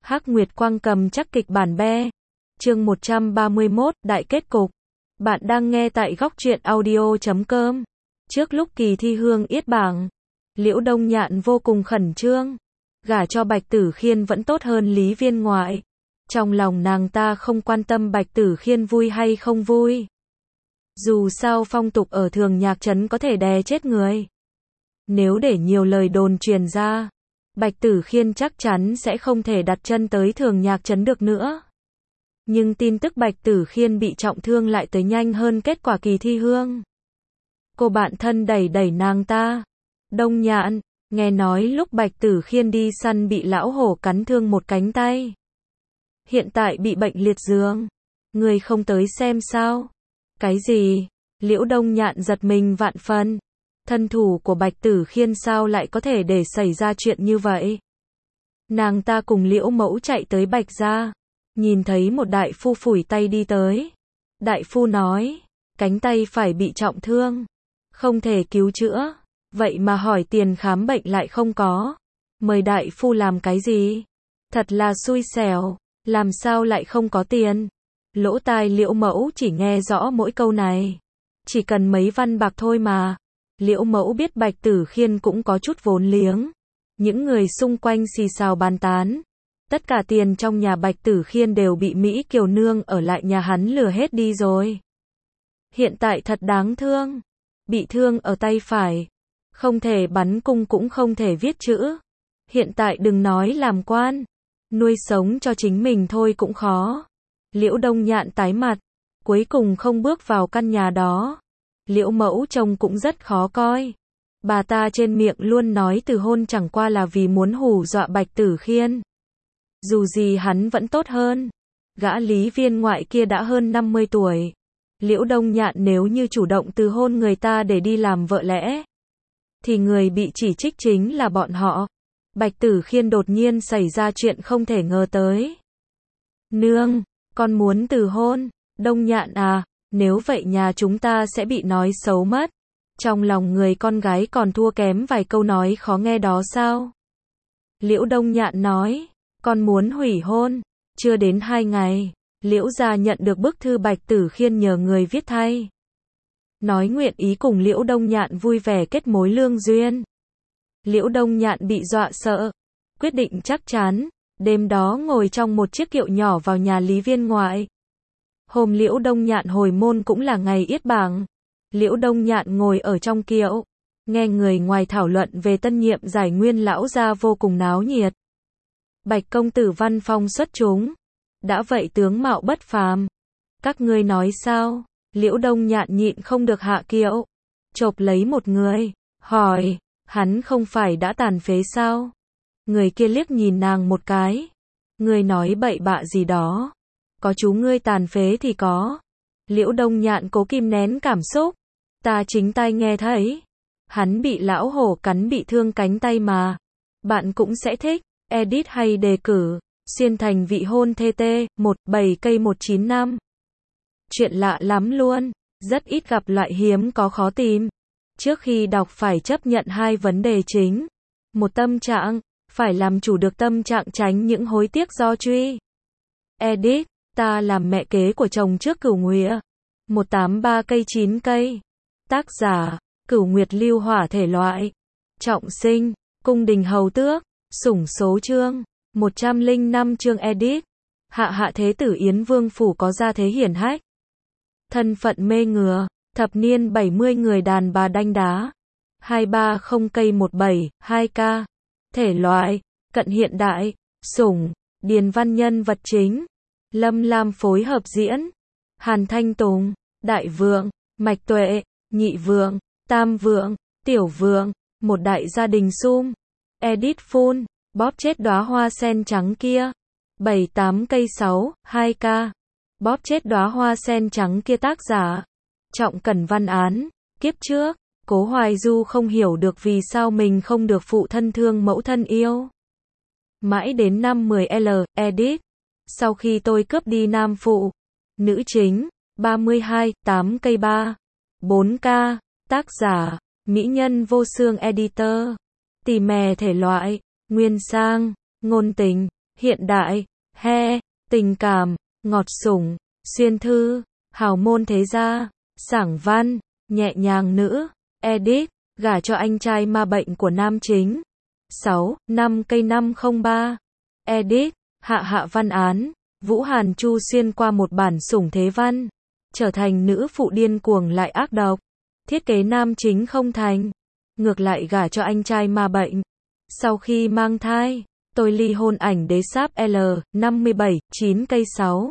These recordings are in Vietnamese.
Hắc Nguyệt Quang cầm chắc kịch bản be. Chương 131, Đại kết cục. Bạn đang nghe tại góc truyện audio.com. Trước lúc kỳ thi hương yết bảng, Liễu Đông Nhạn vô cùng khẩn trương. Gả cho Bạch Tử Khiên vẫn tốt hơn Lý Viên Ngoại. Trong lòng nàng ta không quan tâm Bạch Tử Khiên vui hay không vui. Dù sao phong tục ở Thường Nhạc Trấn có thể đè chết người. Nếu để nhiều lời đồn truyền ra, Bạch Tử Khiên chắc chắn sẽ không thể đặt chân tới Thường Nhạc Trấn được nữa. Nhưng tin tức Bạch Tử Khiên bị trọng thương lại tới nhanh hơn kết quả kỳ thi hương. Cô bạn thân đẩy nàng ta. Đông Nhạn, nghe nói lúc Bạch Tử Khiên đi săn bị lão hổ cắn thương một cánh tay. Hiện tại bị bệnh liệt giường. Người không tới xem sao? Cái gì? Liễu Đông Nhạn giật mình vạn phần. Thân thủ của Bạch Tử Khiên sao lại có thể để xảy ra chuyện như vậy? Nàng ta cùng Liễu Mẫu chạy tới Bạch gia, nhìn thấy một đại phu phủi tay đi tới. Đại phu nói, cánh tay phải bị trọng thương, không thể cứu chữa, vậy mà hỏi tiền khám bệnh lại không có. Mời đại phu làm cái gì? Thật là xui xẻo, làm sao lại không có tiền? Lỗ tai Liễu Mẫu chỉ nghe rõ mỗi câu này. Chỉ cần mấy văn bạc thôi mà. Liễu Mẫu biết Bạch Tử Khiên cũng có chút vốn liếng. Những người xung quanh xì xào bàn tán. Tất cả tiền trong nhà Bạch Tử Khiên đều bị Mỹ Kiều Nương ở lại nhà hắn lừa hết đi rồi. Hiện tại thật đáng thương. Bị thương ở tay phải. Không thể bắn cung cũng không thể viết chữ. Hiện tại đừng nói làm quan. Nuôi sống cho chính mình thôi cũng khó. Liễu Đông Nhạn tái mặt. Cuối cùng không bước vào căn nhà đó. Liễu Mẫu trông cũng rất khó coi. Bà ta trên miệng luôn nói từ hôn chẳng qua là vì muốn hù dọa Bạch Tử Khiên. Dù gì hắn vẫn tốt hơn. Gã Lý Viên Ngoại kia đã hơn 50 tuổi. Liễu Đông Nhạn nếu như chủ động từ hôn người ta để đi làm vợ lẽ, thì người bị chỉ trích chính là bọn họ. Bạch Tử Khiên đột nhiên xảy ra chuyện không thể ngờ tới. Nương, con muốn từ hôn. Đông Nhạn à, nếu vậy nhà chúng ta sẽ bị nói xấu mất. Trong lòng người con gái còn thua kém vài câu nói khó nghe đó sao? Liễu Đông Nhạn nói, con muốn hủy hôn. Chưa đến 2 ngày, Liễu gia nhận được bức thư Bạch Tử Khiên nhờ người viết thay. Nói nguyện ý cùng Liễu Đông Nhạn vui vẻ kết mối lương duyên. Liễu Đông Nhạn bị dọa sợ. Quyết định chắc chắn, đêm đó ngồi trong một chiếc kiệu nhỏ vào nhà Lý Viên Ngoại. Hôm Liễu Đông Nhạn hồi môn cũng là ngày yết bảng. Liễu Đông Nhạn ngồi ở trong kiệu, nghe người ngoài thảo luận về tân nhiệm giải nguyên lão gia vô cùng náo nhiệt. Bạch công tử văn phong xuất chúng, đã vậy tướng mạo bất phàm. Các ngươi nói sao? Liễu Đông Nhạn nhịn không được hạ kiệu, chộp lấy một người, hỏi, hắn không phải đã tàn phế sao? Người kia liếc nhìn nàng một cái. Ngươi nói bậy bạ gì đó? Có chú ngươi tàn phế thì có. Liễu Đông Nhạn cố kìm nén cảm xúc. Ta chính tai nghe thấy. Hắn bị lão hổ cắn bị thương cánh tay mà. Bạn cũng sẽ thích. Edit hay đề cử. Xuyên thành vị hôn TT, 17 cây 195. Chuyện lạ lắm luôn. Rất ít gặp loại hiếm có khó tìm. Trước khi đọc phải chấp nhận 2 vấn đề chính. Một tâm trạng. Phải làm chủ được tâm trạng tránh những hối tiếc do truy. Edit. Ta làm mẹ kế của chồng trước Cửu Nguyệt. 183 cây 9 cây. Tác giả, Cửu Nguyệt lưu hỏa thể loại. Trọng sinh, cung đình hầu tước, sủng số chương. 105 chương edit. Hạ thế tử Yến Vương phủ có gia thế hiển hách. Thân phận mê ngừa, thập niên 70 người đàn bà đanh đá. 230 cây 17, 2K. Thể loại, cận hiện đại, sủng, điền văn nhân vật chính. Lâm Lam phối hợp diễn. Hàn Thanh Tùng, Đại Vượng, Mạch Tuệ, Nhị Vượng, Tam Vượng, Tiểu Vượng, một đại gia đình sum. Edit full, bóp chết đóa hoa sen trắng kia. 78 cây 6, 2K. Bóp chết đóa hoa sen trắng kia tác giả. Trọng Cẩn Văn án. Kiếp trước, Cố Hoài Du không hiểu được vì sao mình không được phụ thân thương mẫu thân yêu. Mãi đến năm 10L, edit. Sau khi tôi cướp đi nam phụ. Nữ chính, 32, 8 cây 3. 4K. Tác giả, Mỹ nhân vô xương editor. Tỉ mè thể loại, nguyên sang, ngôn tình, hiện đại, he, tình cảm, ngọt sủng, xuyên thư, hào môn thế gia, sảng văn, nhẹ nhàng nữ, edit, gả cho anh trai ma bệnh của nam chính. 6. 5 cây 503. Edit, hạ hạ văn án, Vũ Hàn Chu xuyên qua một bản sủng thế văn, trở thành nữ phụ điên cuồng lại ác độc. Thiết kế nam chính không thành, ngược lại gả cho anh trai ma bệnh. Sau khi mang thai, tôi ly hôn ảnh đế sáp L, 57, 9 cây 6.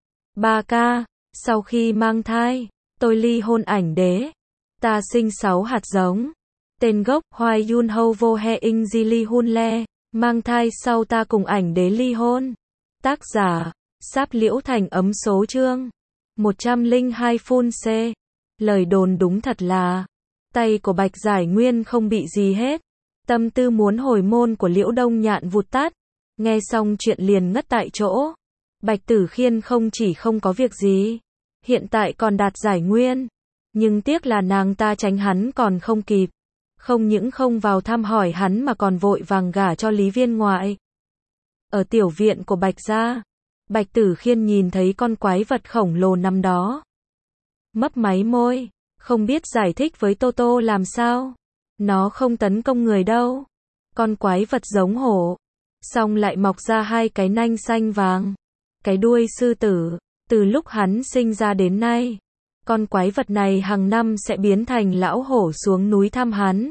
3K, sau khi mang thai, tôi ly hôn ảnh đế. Ta sinh 6 hạt giống. Tên gốc, Hoài Yun Ho Vô He In Ji Ly Hun Le. Mang thai sau ta cùng ảnh đế ly hôn. Tác giả, Sáp Liễu Thành ấm số chương 102 Phun C. Lời đồn đúng thật là, tay của Bạch Giải Nguyên không bị gì hết. Tâm tư muốn hồi môn của Liễu Đông Nhạn vụt tắt. Nghe xong chuyện liền ngất tại chỗ. Bạch Tử Khiên không chỉ không có việc gì, hiện tại còn đạt giải nguyên. Nhưng tiếc là nàng ta tránh hắn còn không kịp. Không những không vào thăm hỏi hắn mà còn vội vàng gả cho Lý Viên ngoại. Ở tiểu viện của Bạch gia, Bạch Tử Khiên nhìn thấy con quái vật khổng lồ nằm đó. Mấp máy môi, không biết giải thích với Tô Tô làm sao. Nó không tấn công người đâu. Con quái vật giống hổ, xong lại mọc ra hai cái nanh xanh vàng. Cái đuôi sư tử, từ lúc hắn sinh ra đến nay. Con quái vật này hàng năm sẽ biến thành lão hổ xuống núi thăm hắn.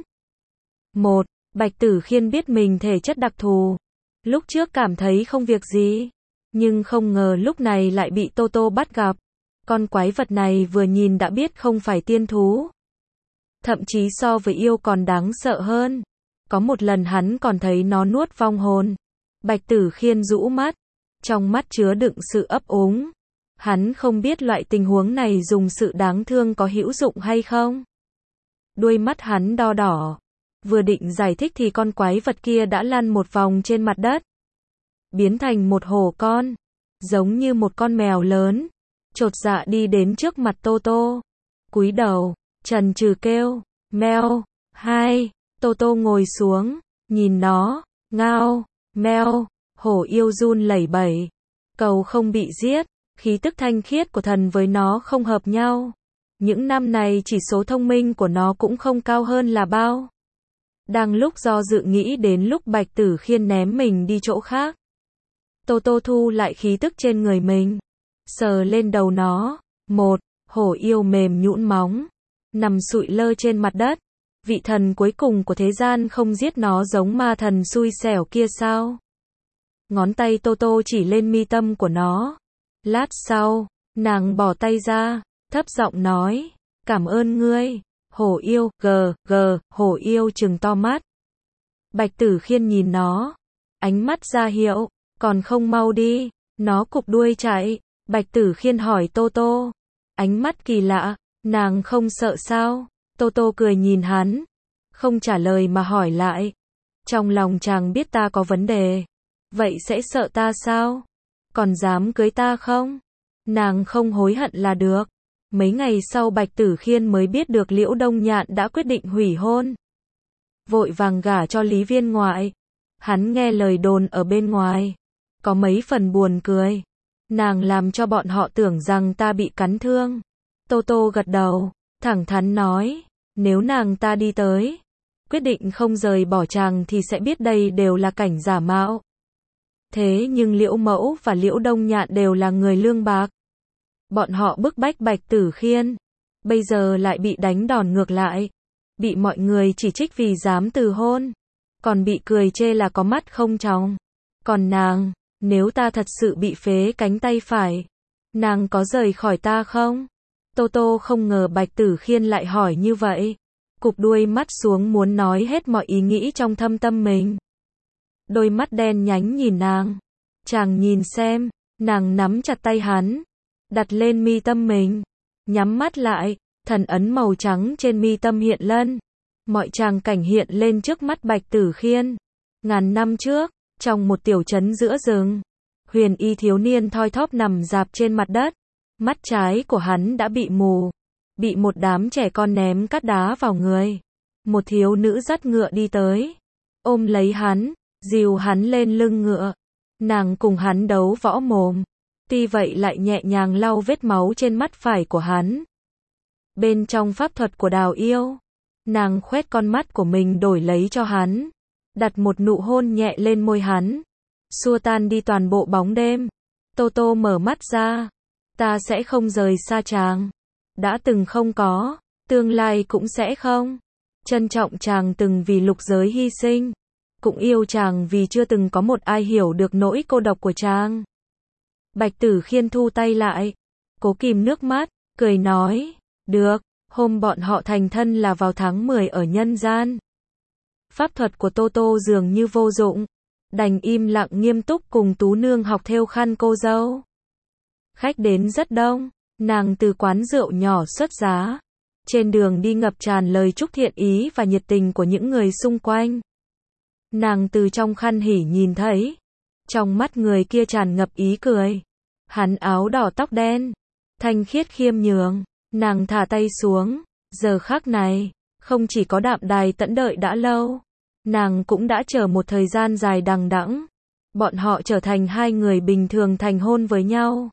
1. Bạch Tử Khiên biết mình thể chất đặc thù. Lúc trước cảm thấy không việc gì. Nhưng không ngờ lúc này lại bị Tô Tô bắt gặp. Con quái vật này vừa nhìn đã biết không phải tiên thú. Thậm chí so với yêu còn đáng sợ hơn. Có một lần hắn còn thấy nó nuốt vong hồn. Bạch Tử Khiên rũ mắt. Trong mắt chứa đựng sự ấp úng. Hắn không biết loại tình huống này dùng sự đáng thương có hữu dụng hay không. Đuôi mắt hắn đo đỏ. Vừa định giải thích thì con quái vật kia đã lăn một vòng trên mặt đất. Biến thành một hổ con. Giống như một con mèo lớn. Chột dạ đi đến trước mặt Tô Tô. Cúi đầu, chần chừ kêu, meo, hai. Tô Tô ngồi xuống, nhìn nó, ngao, meo. Hổ yêu run lẩy bẩy. Cầu không bị giết. Khí tức thanh khiết của thần với nó không hợp nhau. Những năm này chỉ số thông minh của nó cũng không cao hơn là bao. Đang lúc do dự nghĩ đến lúc Bạch Tử Khiên ném mình đi chỗ khác. Tô Tô thu lại khí tức trên người mình. Sờ lên đầu nó. 1. Hổ yêu mềm nhũn móng. Nằm sụi lơ trên mặt đất. Vị thần cuối cùng của thế gian không giết nó giống ma thần xui xẻo kia sao? Ngón tay Tô Tô chỉ lên mi tâm của nó. Lát sau, nàng bỏ tay ra, thấp giọng nói, cảm ơn ngươi. Hổ yêu, hổ yêu trừng to mắt. Bạch Tử Khiên nhìn nó, ánh mắt ra hiệu, còn không mau đi. Nó cụp đuôi chạy. Bạch Tử Khiên hỏi Tô Tô, ánh mắt kỳ lạ, nàng không sợ sao? Tô Tô cười nhìn hắn, không trả lời mà hỏi lại. Trong lòng chàng biết ta có vấn đề, vậy sẽ sợ ta sao? Còn dám cưới ta không? Nàng không hối hận là được. Mấy ngày sau Bạch Tử Khiên mới biết được Liễu Đông Nhạn đã quyết định hủy hôn. Vội vàng gả cho Lý Viên ngoại. Hắn nghe lời đồn ở bên ngoài, có mấy phần buồn cười. Nàng làm cho bọn họ tưởng rằng ta bị cắn thương. Tô Tô gật đầu, thẳng thắn nói, nếu nàng ta đi tới, quyết định không rời bỏ chàng thì sẽ biết đây đều là cảnh giả mạo. Thế nhưng Liễu Mẫu và Liễu Đông Nhạn đều là người lương bạc. Bọn họ bức bách Bạch Tử Khiên, bây giờ lại bị đánh đòn ngược lại. Bị mọi người chỉ trích vì dám từ hôn, còn bị cười chê là có mắt không tròng. Còn nàng, nếu ta thật sự bị phế cánh tay phải, nàng có rời khỏi ta không? Tô Tô không ngờ Bạch Tử Khiên lại hỏi như vậy. Cụp đuôi mắt xuống muốn nói hết mọi ý nghĩ trong thâm tâm mình. Đôi mắt đen nhánh nhìn nàng. Chàng nhìn xem, nàng nắm chặt tay hắn, đặt lên mi tâm mình, nhắm mắt lại, thần ấn màu trắng trên mi tâm hiện lên. Mọi tràng cảnh hiện lên trước mắt Bạch Tử Khiên. Ngàn năm trước, trong một tiểu trấn giữa rừng, huyền y thiếu niên thoi thóp nằm rạp trên mặt đất. Mắt trái của hắn đã bị mù, bị một đám trẻ con ném cát đá vào người. Một thiếu nữ dắt ngựa đi tới, ôm lấy hắn, dìu hắn lên lưng ngựa. Nàng cùng hắn đấu võ mồm. Tuy vậy lại nhẹ nhàng lau vết máu trên mắt phải của hắn. Bên trong pháp thuật của Đào Yêu, nàng khoét con mắt của mình đổi lấy cho hắn, đặt một nụ hôn nhẹ lên môi hắn, xua tan đi toàn bộ bóng đêm. Tô Tô mở mắt ra, ta sẽ không rời xa chàng, đã từng không có, tương lai cũng sẽ không. Trân trọng chàng từng vì lục giới hy sinh, cũng yêu chàng vì chưa từng có một ai hiểu được nỗi cô độc của chàng. Bạch Tử Khiên thu tay lại, cố kìm nước mắt, cười nói, được, hôm bọn họ thành thân là vào tháng 10 ở nhân gian. Pháp thuật của Tô Tô dường như vô dụng, đành im lặng nghiêm túc cùng Tú Nương học thêu khăn cô dâu. Khách đến rất đông, nàng từ quán rượu nhỏ xuất giá. Trên đường đi ngập tràn lời chúc thiện ý và nhiệt tình của những người xung quanh. Nàng từ trong khăn hỉ nhìn thấy, trong mắt người kia tràn ngập ý cười. Hắn áo đỏ tóc đen, thanh khiết khiêm nhường, nàng thả tay xuống, giờ khắc này, không chỉ có Đạm Đài Tẫn đợi đã lâu, nàng cũng đã chờ một thời gian dài đằng đẵng. Bọn họ trở thành hai người bình thường thành hôn với nhau.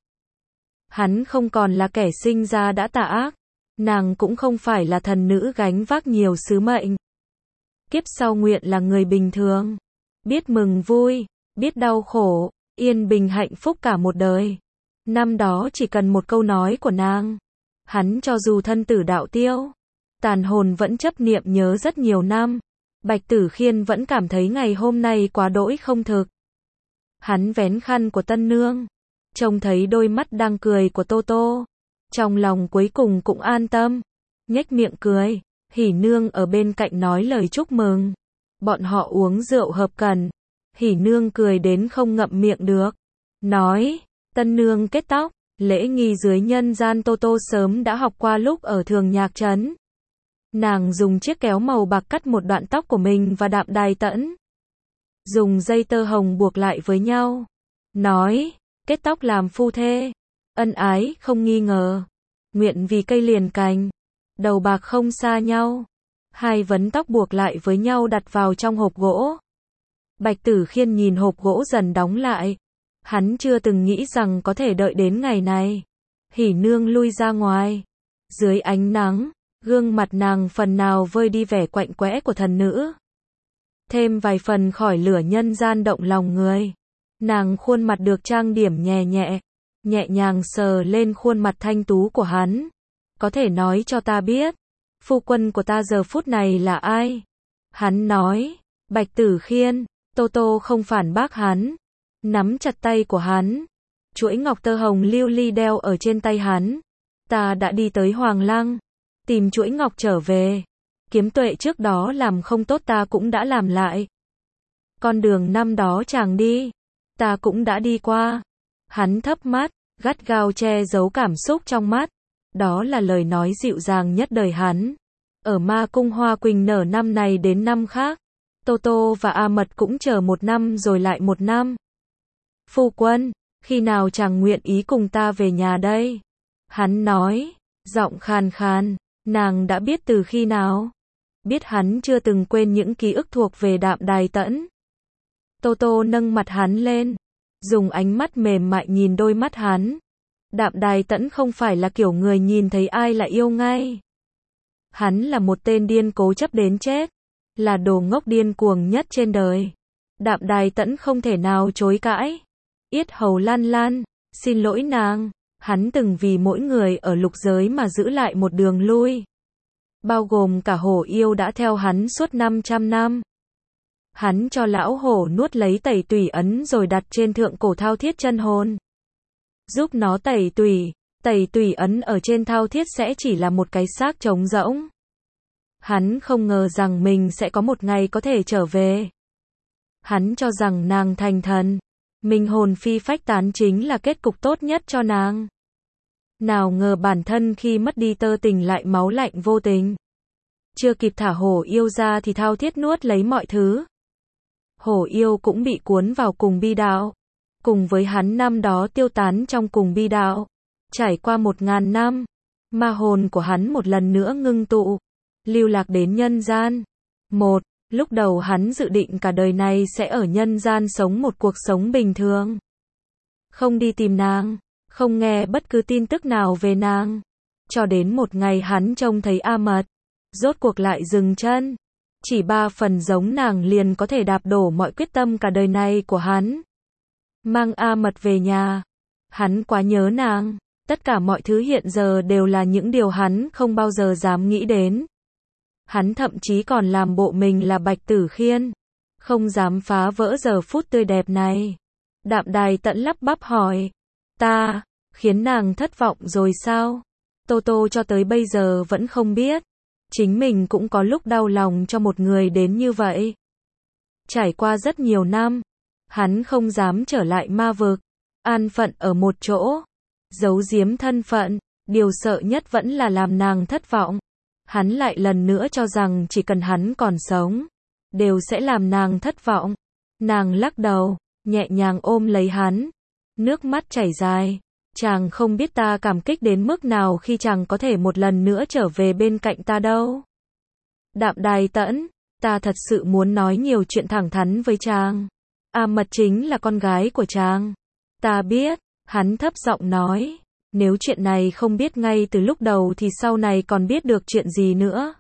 Hắn không còn là kẻ sinh ra đã tà ác, nàng cũng không phải là thần nữ gánh vác nhiều sứ mệnh. Kiếp sau nguyện là người bình thường, biết mừng vui, biết đau khổ, yên bình hạnh phúc cả một đời. Năm đó chỉ cần một câu nói của nàng, hắn cho dù thân tử đạo tiêu, tàn hồn vẫn chấp niệm nhớ rất nhiều năm. Bạch Tử Khiên vẫn cảm thấy ngày hôm nay quá đỗi không thực. Hắn vén khăn của tân nương, trông thấy đôi mắt đang cười của Tô Tô, trong lòng cuối cùng cũng an tâm, nhếch miệng cười. Hỉ nương ở bên cạnh nói lời chúc mừng. Bọn họ uống rượu hợp cần. Hỉ nương cười đến không ngậm miệng được, nói, tân nương kết tóc, lễ nghi dưới nhân gian Tô Tô sớm đã học qua lúc ở Thường Nhạc Trấn. Nàng dùng chiếc kéo màu bạc cắt một đoạn tóc của mình và Đạm Đài Tẫn, dùng dây tơ hồng buộc lại với nhau, nói, kết tóc làm phu thê, ân ái không nghi ngờ, nguyện vì cây liền cành, đầu bạc không xa nhau. Hai vấn tóc buộc lại với nhau đặt vào trong hộp gỗ. Bạch Tử Khiên nhìn hộp gỗ dần đóng lại. Hắn chưa từng nghĩ rằng có thể đợi đến ngày này. Hỉ nương lui ra ngoài. Dưới ánh nắng, gương mặt nàng phần nào vơi đi vẻ quạnh quẽ của thần nữ. Thêm vài phần khỏi lửa nhân gian động lòng người. Nàng khuôn mặt được trang điểm nhẹ nhẹ, nhẹ nhàng sờ lên khuôn mặt thanh tú của hắn. Có thể nói cho ta biết, phu quân của ta giờ phút này là ai? Hắn nói, Bạch Tử Khiên. Tô Tô không phản bác hắn, nắm chặt tay của hắn, chuỗi ngọc tơ hồng lưu ly đeo ở trên tay hắn. Ta đã đi tới Hoàng Lăng, tìm chuỗi ngọc trở về. Kiếm Tuệ trước đó làm không tốt ta cũng đã làm lại. Con đường năm đó chàng đi, ta cũng đã đi qua. Hắn thấp mắt, gắt gao che giấu cảm xúc trong mắt. Đó là lời nói dịu dàng nhất đời hắn. Ở Ma Cung hoa quỳnh nở năm này đến năm khác. Tô Tô và A Mật cũng chờ một năm rồi lại một năm. Phu quân, khi nào chàng nguyện ý cùng ta về nhà đây? Hắn nói, giọng khàn khàn, nàng đã biết từ khi nào? Biết hắn chưa từng quên những ký ức thuộc về Đạm Đài Tẫn. Tô Tô nâng mặt hắn lên, dùng ánh mắt mềm mại nhìn đôi mắt hắn. Đạm Đài Tẫn không phải là kiểu người nhìn thấy ai là yêu ngay. Hắn là một tên điên cố chấp đến chết, là đồ ngốc điên cuồng nhất trên đời. Đạm Đài Tẫn không thể nào chối cãi. Yết hầu lan lan, xin lỗi nàng, hắn từng vì mỗi người ở lục giới mà giữ lại một đường lui. Bao gồm cả hổ yêu đã theo hắn suốt 500 năm. Hắn cho lão hổ nuốt lấy tẩy tủy ấn rồi đặt trên thượng cổ thao thiết chân hồn. Giúp nó tẩy tủy ấn ở trên thao thiết sẽ chỉ là một cái xác trống rỗng. Hắn không ngờ rằng mình sẽ có một ngày có thể trở về. Hắn cho rằng nàng thành thần, mình hồn phi phách tán chính là kết cục tốt nhất cho nàng. Nào ngờ bản thân khi mất đi tơ tình lại máu lạnh vô tình. Chưa kịp thả hổ yêu ra thì thao thiết nuốt lấy mọi thứ. Hổ yêu cũng bị cuốn vào cùng bi đạo. Cùng với hắn năm đó tiêu tán trong cùng bi đạo. Trải qua 1000 năm, ma hồn của hắn một lần nữa ngưng tụ, lưu lạc đến nhân gian. Lúc đầu hắn dự định cả đời này sẽ ở nhân gian sống một cuộc sống bình thường. Không đi tìm nàng, không nghe bất cứ tin tức nào về nàng. Cho đến một ngày hắn trông thấy A Mật, rốt cuộc lại dừng chân. Chỉ 3 phần giống nàng liền có thể đạp đổ mọi quyết tâm cả đời này của hắn. Mang A Mật về nhà. Hắn quá nhớ nàng. Tất cả mọi thứ hiện giờ đều là những điều hắn không bao giờ dám nghĩ đến. Hắn thậm chí còn làm bộ mình là Bạch Tử Khiên. Không dám phá vỡ giờ phút tươi đẹp này. Đạm Đài Tẫn lắp bắp hỏi. Ta, khiến nàng thất vọng rồi sao? Tô Tô cho tới bây giờ vẫn không biết. Chính mình cũng có lúc đau lòng cho một người đến như vậy. Trải qua rất nhiều năm, hắn không dám trở lại ma vực, an phận ở một chỗ, giấu giếm thân phận, điều sợ nhất vẫn là làm nàng thất vọng. Hắn lại lần nữa cho rằng chỉ cần hắn còn sống, đều sẽ làm nàng thất vọng. Nàng lắc đầu, nhẹ nhàng ôm lấy hắn, nước mắt chảy dài. Chàng không biết ta cảm kích đến mức nào khi chàng có thể một lần nữa trở về bên cạnh ta đâu. Đạm Đài Tẫn, ta thật sự muốn nói nhiều chuyện thẳng thắn với chàng. A Mật chính là con gái của chàng. Ta biết, hắn thấp giọng nói. Nếu chuyện này không biết ngay từ lúc đầu thì sau này còn biết được chuyện gì nữa.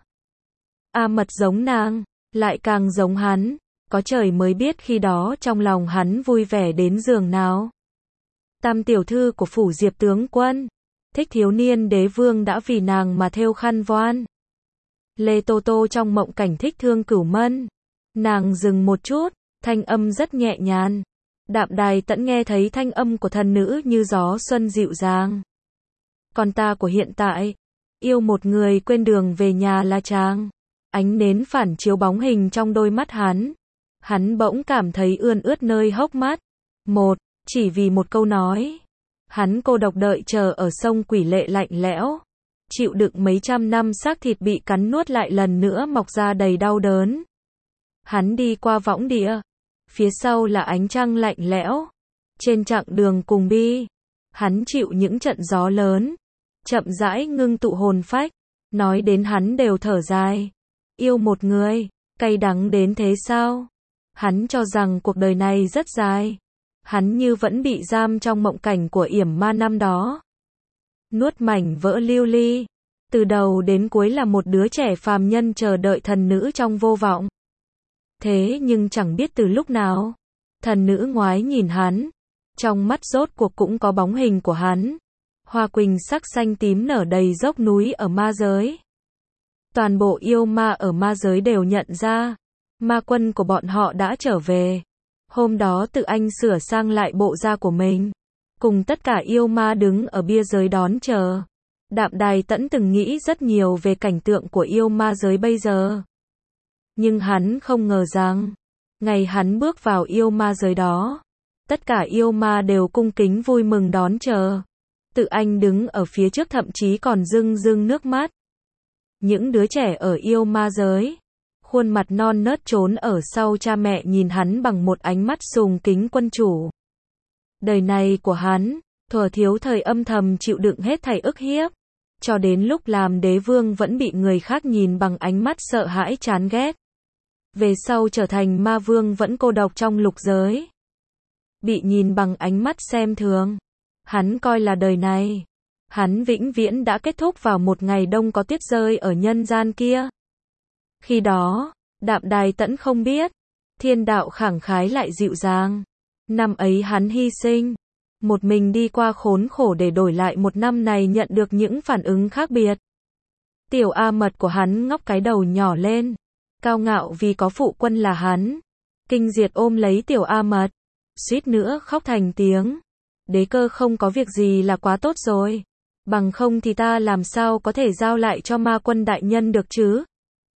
A Mật giống nàng, lại càng giống hắn. Có trời mới biết khi đó trong lòng hắn vui vẻ đến giường nào. Tam tiểu thư của phủ Diệp tướng quân, Thích thiếu niên đế vương đã vì nàng mà thêu khăn voan. Lê Tô Tô trong mộng cảnh thích thương cửu mân. Nàng dừng một chút, thanh âm rất nhẹ nhàng. Đạm Đài Tẫn nghe thấy thanh âm của thần nữ như gió xuân dịu dàng. Còn ta của hiện tại, yêu một người quên đường về nhà là chàng. Ánh nến phản chiếu bóng hình trong đôi mắt hắn. Hắn bỗng cảm thấy ươn ướt nơi hốc mắt. Chỉ vì một câu nói. Hắn cô độc đợi chờ ở sông Quỷ Lệ lạnh lẽo. Chịu đựng mấy trăm năm xác thịt bị cắn nuốt lại lần nữa mọc ra đầy đau đớn. Hắn đi qua võng địa. Phía sau là ánh trăng lạnh lẽo. Trên chặng đường cùng bi, hắn chịu những trận gió lớn. Chậm rãi ngưng tụ hồn phách. Nói đến hắn đều thở dài. Yêu một người, cay đắng đến thế sao? Hắn cho rằng cuộc đời này rất dài. Hắn như vẫn bị giam trong mộng cảnh của yểm ma năm đó. Nuốt mảnh vỡ lưu ly. Từ đầu đến cuối là một đứa trẻ phàm nhân chờ đợi thần nữ trong vô vọng. Thế nhưng chẳng biết từ lúc nào, thần nữ ngoái nhìn hắn. Trong mắt rốt cuộc cũng có bóng hình của hắn. Hoa quỳnh sắc xanh tím nở đầy dốc núi ở ma giới. Toàn bộ yêu ma ở ma giới đều nhận ra. Ma quân của bọn họ đã trở về. Hôm đó tự anh sửa sang lại bộ da của mình. Cùng tất cả yêu ma đứng ở bia giới đón chờ. Đạm Đài Tẫn từng nghĩ rất nhiều về cảnh tượng của yêu ma giới bây giờ. Nhưng hắn không ngờ rằng, ngày hắn bước vào yêu ma giới đó, tất cả yêu ma đều cung kính vui mừng đón chờ. Tự anh đứng ở phía trước thậm chí còn rưng rưng nước mắt. Những đứa trẻ ở yêu ma giới, khuôn mặt non nớt trốn ở sau cha mẹ nhìn hắn bằng một ánh mắt sùng kính quân chủ. Đời này của hắn, thuở thiếu thời âm thầm chịu đựng hết thảy ức hiếp, cho đến lúc làm đế vương vẫn bị người khác nhìn bằng ánh mắt sợ hãi chán ghét. Về sau trở thành ma vương vẫn cô độc trong lục giới. Bị nhìn bằng ánh mắt xem thường. Hắn coi là đời này, hắn vĩnh viễn đã kết thúc vào một ngày đông có tuyết rơi ở nhân gian kia. Khi đó, Đạm Đài Tẫn không biết, thiên đạo khẳng khái lại dịu dàng. Năm ấy hắn hy sinh, một mình đi qua khốn khổ để đổi lại một năm này nhận được những phản ứng khác biệt. Tiểu A Mật của hắn ngóc cái đầu nhỏ lên, cao ngạo vì có phụ quân là hắn. Kinh Diệt ôm lấy Tiểu A Mật, suýt nữa khóc thành tiếng. Đế cơ không có việc gì là quá tốt rồi. Bằng không thì ta làm sao có thể giao lại cho ma quân đại nhân được chứ?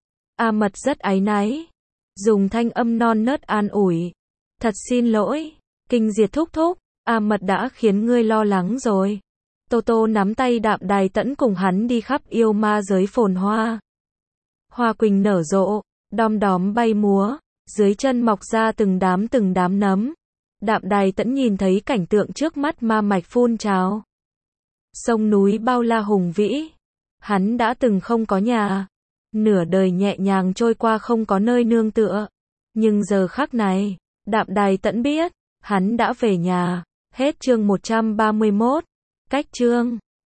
A Mật rất áy náy, dùng thanh âm non nớt an ủi. Thật xin lỗi, Kinh Diệt thúc thúc, A Mật đã khiến ngươi lo lắng rồi. Tô Tô nắm tay Đạm Đài Tẫn cùng hắn đi khắp yêu ma giới phồn hoa. Hoa quỳnh nở rộ, đom đóm bay múa, dưới chân mọc ra từng đám nấm. Đạm Đài Tẫn nhìn thấy cảnh tượng trước mắt ma mạch phun trào. Sông núi bao la hùng vĩ. Hắn đã từng không có nhà, Nửa đời nhẹ nhàng trôi qua không có nơi nương tựa. Nhưng giờ khắc này, Đạm Đài Tẫn biết, hắn đã về nhà. Hết chương 131. Cách chương